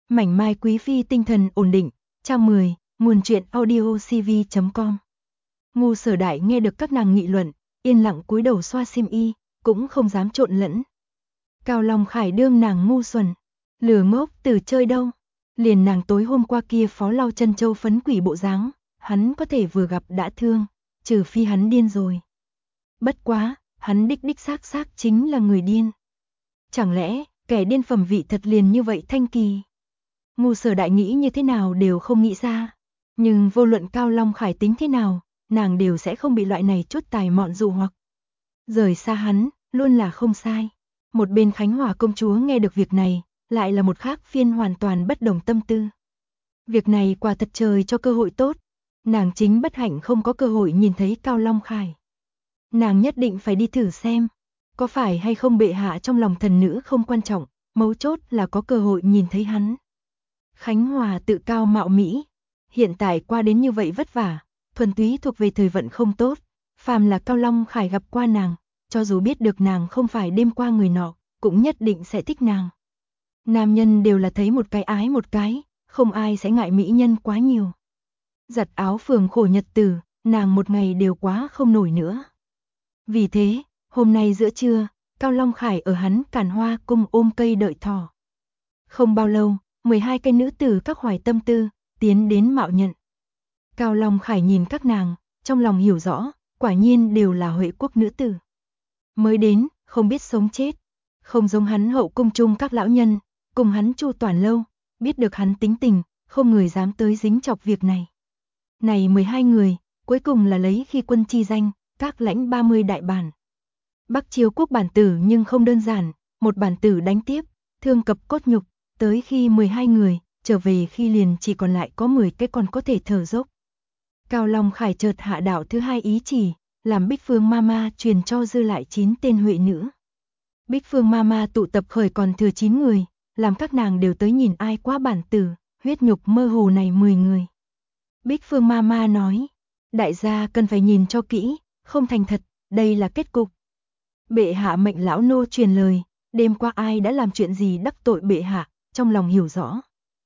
Mảnh mai quý phi tinh thần ổn định. Trang 10, nguồn truyện audiocv.com. Ngu Sở Đại nghe được các nàng nghị luận, yên lặng cúi đầu xoa xiêm y, cũng không dám trộn lẫn. Cao Long Khải đương nàng ngu xuẩn, lừa ngốc từ chơi đâu. Liền nàng tối hôm qua kia phó lau chân châu phấn quỷ bộ dáng, hắn có thể vừa gặp đã thương, trừ phi hắn điên rồi. Bất quá, hắn đích xác chính là người điên. Chẳng lẽ, kẻ điên phẩm vị thật liền như vậy thanh kỳ? Ngu Sở Đại nghĩ như thế nào đều không nghĩ ra. Nhưng vô luận Cao Long Khải tính thế nào, nàng đều sẽ không bị loại này chút tài mọn dụ hoặc. Rời xa hắn, luôn là không sai. Một bên Khánh Hòa công chúa nghe được việc này, lại là một khác phiên hoàn toàn bất đồng tâm tư. Việc này quả thật trời cho cơ hội tốt. Nàng chính bất hạnh không có cơ hội nhìn thấy Cao Long Khải. Nàng nhất định phải đi thử xem. Có phải hay không bệ hạ trong lòng thần nữ không quan trọng, mấu chốt là có cơ hội nhìn thấy hắn. Khánh Hòa tự cao mạo Mỹ. Hiện tại qua đến như vậy vất vả, thuần túy thuộc về thời vận không tốt. Phàm là Cao Long Khải gặp qua nàng, cho dù biết được nàng không phải đêm qua người nọ, cũng nhất định sẽ thích nàng. Nam nhân đều là thấy một cái ái một cái, không ai sẽ ngại mỹ nhân quá nhiều. Giặt áo phường khổ nhật tử, nàng một ngày đều quá không nổi nữa. Vì thế, hôm nay giữa trưa, Cao Long Khải ở hắn Càn Hoa cung ôm cây đợi thỏ. Không bao lâu, 12 cây nữ tử các hoài tâm tư, tiến đến mạo nhận. Cao Long Khải nhìn các nàng, trong lòng hiểu rõ, quả nhiên đều là Huệ quốc nữ tử. Mới đến, không biết sống chết, không giống hắn hậu cung chung các lão nhân, cùng hắn chu toàn lâu, biết được hắn tính tình, không người dám tới dính chọc việc này. Này 12 người, cuối cùng là lấy khi quân chi danh, các lãnh 30 đại bản. Bắc Chiêu quốc bản tử nhưng không đơn giản, một bản tử đánh tiếp, thương cập cốt nhục, tới khi 12 người, trở về khi liền chỉ còn lại có 10 cái còn có thể thở dốc. Cao Long Khải chợt hạ đạo thứ hai ý chỉ, làm Bích Phương Mama truyền cho dư lại 9 tên huệ nữ. Bích Phương Mama tụ tập khởi còn thừa 9 người, làm các nàng đều tới nhìn ai quá bản tử, huyết nhục mơ hồ này 10 người. Bích Phương Mama nói, đại gia cần phải nhìn cho kỹ, không thành thật, đây là kết cục. Bệ hạ mệnh lão nô truyền lời, đêm qua ai đã làm chuyện gì đắc tội bệ hạ, trong lòng hiểu rõ.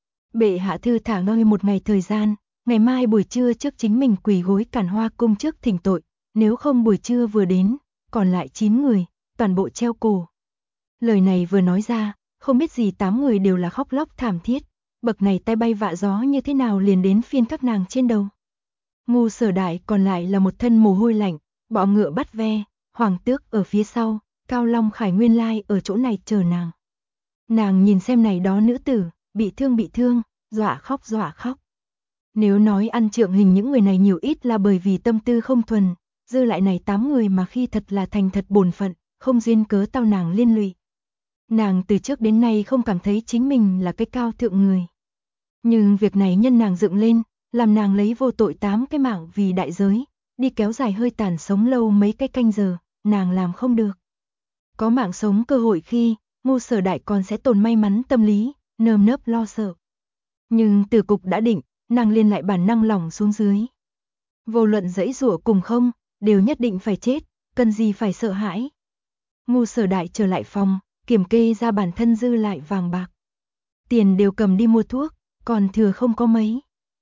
Bệ hạ thư thả ngơi một ngày thời gian, ngày mai buổi trưa trước chính mình quỳ gối Càn Hoa cung trước thỉnh tội, nếu không buổi trưa vừa đến, còn lại 9 người, toàn bộ treo cổ. Lời này vừa nói ra, không biết gì 8 người đều là khóc lóc thảm thiết, bậc này tay bay vạ gió như thế nào liền đến phiên các nàng trên đầu. Ngu Sở Đại còn lại là một thân mồ hôi lạnh, bọ ngựa bắt ve, hoàng tước ở phía sau, Cao Long Khải nguyên lai ở chỗ này chờ nàng. Nàng nhìn xem này đó nữ tử, bị thương, dọa khóc. Nếu nói ăn trượng hình những người này nhiều ít là bởi vì tâm tư không thuần, dư lại này 8 người mà khi thật là thành thật bổn phận, không duyên cớ tao nàng liên lụy. Nàng từ trước đến nay không cảm thấy chính mình là cái cao thượng người. Nhưng việc này nhân nàng dựng lên, làm nàng lấy vô tội 8 cái mạng vì đại giới, đi kéo dài hơi tàn sống lâu mấy cái canh giờ, nàng làm không được. Có mạng sống cơ hội khi, Ngu Sở Đại còn sẽ tồn may mắn tâm lý, nơm nớp lo sợ. Nhưng từ cục đã định, nàng liền lại bản năng lỏng xuống dưới. Vô luận dãy rủa cùng không, đều nhất định phải chết, cần gì phải sợ hãi. Ngu Sở Đại trở lại phòng, kiểm kê ra bản thân dư lại vàng bạc. Tiền đều cầm đi mua thuốc, còn thừa không có mấy.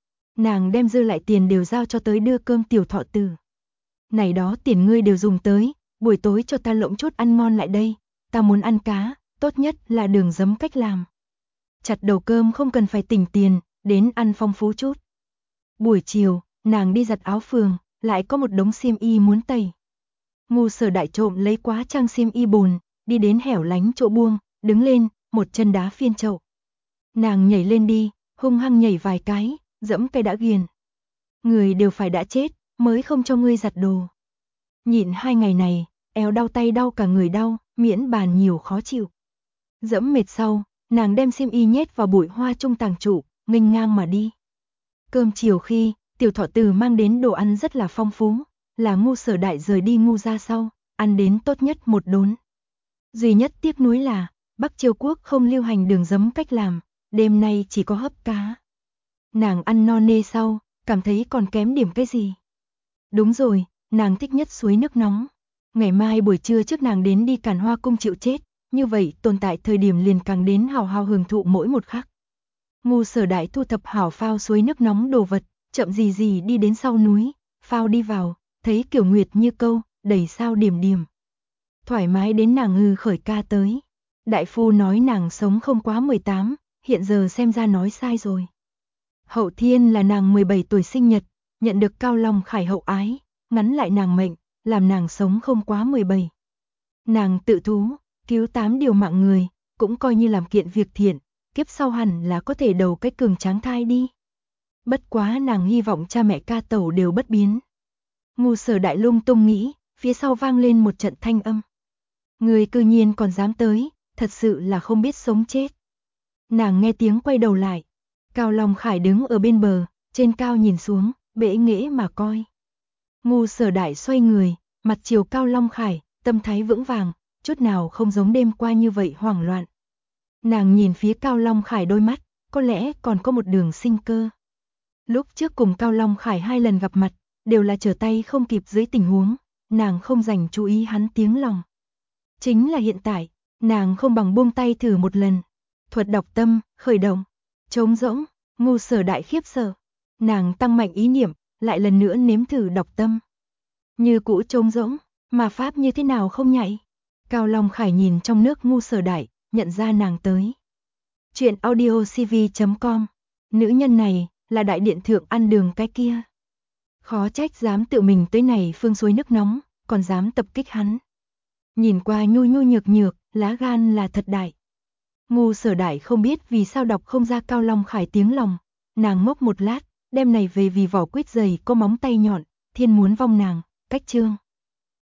Nàng đem dư lại tiền đều giao cho tới đưa cơm tiểu thọ tử. Này đó tiền ngươi đều dùng tới, buổi tối cho ta lộng chút ăn ngon lại đây, ta muốn ăn cá, tốt nhất là đường giấm cách làm. Chặt đầu cơm không cần phải tỉnh tiền, đến ăn phong phú chút. Buổi chiều, nàng đi giặt áo phường, lại có một đống xiêm y muốn tẩy. Ngu Sở Đại trộm lấy quá trang xiêm y bồn, đi đến hẻo lánh chỗ buông, đứng lên, một chân đá phiên chậu. Nàng nhảy lên đi, hung hăng nhảy vài cái, dẫm cây đã ghiền. Người đều phải đã chết, mới không cho ngươi giặt đồ. Nhịn 2 ngày này, eo đau tay đau cả người đau, miễn bàn nhiều khó chịu. Dẫm mệt sau, nàng đem xiêm y nhét vào bụi hoa trung tàng trụ, nghênh ngang mà đi. Cơm chiều khi, tiểu thọ tử mang đến đồ ăn rất là phong phú, là Ngu Sở Đại rời đi Ngu gia sau, ăn đến tốt nhất một đốn. Duy nhất tiếc nuối là, Bắc Chiêu quốc không lưu hành đường giấm cách làm, đêm nay chỉ có hấp cá. Nàng ăn no nê sau, cảm thấy còn kém điểm cái gì. Đúng rồi, nàng thích nhất suối nước nóng. Ngày mai buổi trưa trước nàng đến đi Càn Hoa cung chịu chết, như vậy tồn tại thời điểm liền càng đến hào hào hưởng thụ mỗi một khắc. Ngu Sở Đại thu thập hảo phao suối nước nóng đồ vật, chậm gì gì đi đến sau núi, phao đi vào, thấy Kiều Nguyệt như câu, đầy sao điểm điểm. Thoải mái đến nàng ngư khởi ca tới. Đại phu nói nàng sống không quá 18, hiện giờ xem ra nói sai rồi. Hậu thiên là nàng 17 tuổi sinh nhật, nhận được Cao Long Khải hậu ái, ngắn lại nàng mệnh, làm nàng sống không quá 17. Nàng tự thú, cứu 8 điều mạng người, cũng coi như làm kiện việc thiện, kiếp sau hẳn là có thể đầu cái cường tráng thai đi. Bất quá nàng hy vọng cha mẹ ca tẩu đều bất biến. Ngu Sở Đại lung tung nghĩ, phía sau vang lên một trận thanh âm. Người cư nhiên còn dám tới, thật sự là không biết sống chết. Nàng nghe tiếng quay đầu lại. Cao Long Khải đứng ở bên bờ, trên cao nhìn xuống, bẽ nghễ mà coi. Ngu Sở Đại xoay người, mặt chiều Cao Long Khải, tâm thái vững vàng, chút nào không giống đêm qua như vậy hoảng loạn. Nàng nhìn phía Cao Long Khải đôi mắt, có lẽ còn có một đường sinh cơ. Lúc trước cùng Cao Long Khải 2 lần gặp mặt, đều là trở tay không kịp dưới tình huống, nàng không dành chú ý hắn tiếng lòng. Chính là hiện tại, nàng không bằng buông tay thử một lần. Thuật đọc tâm, khởi động, trống rỗng, Ngu Sở Đại khiếp sợ. Nàng tăng mạnh ý niệm, lại lần nữa nếm thử đọc tâm. Như cũ trống rỗng, mà pháp như thế nào không nhạy. Cao Long Khải nhìn trong nước Ngu Sở Đại, nhận ra nàng tới. Chuyện audiocv.com. Nữ nhân này, là đại điện thượng ăn đường cái kia. Khó trách dám tự mình tới này phương suối nước nóng, còn dám tập kích hắn. Nhìn qua nhu nhu nhược nhược, lá gan là thật đại. Ngu Sở Đại không biết vì sao đọc không ra Cao Long Khải tiếng lòng. Nàng ngốc một lát, đem này về vì vỏ quýt dày có móng tay nhọn, thiên muốn vong nàng, cách chương.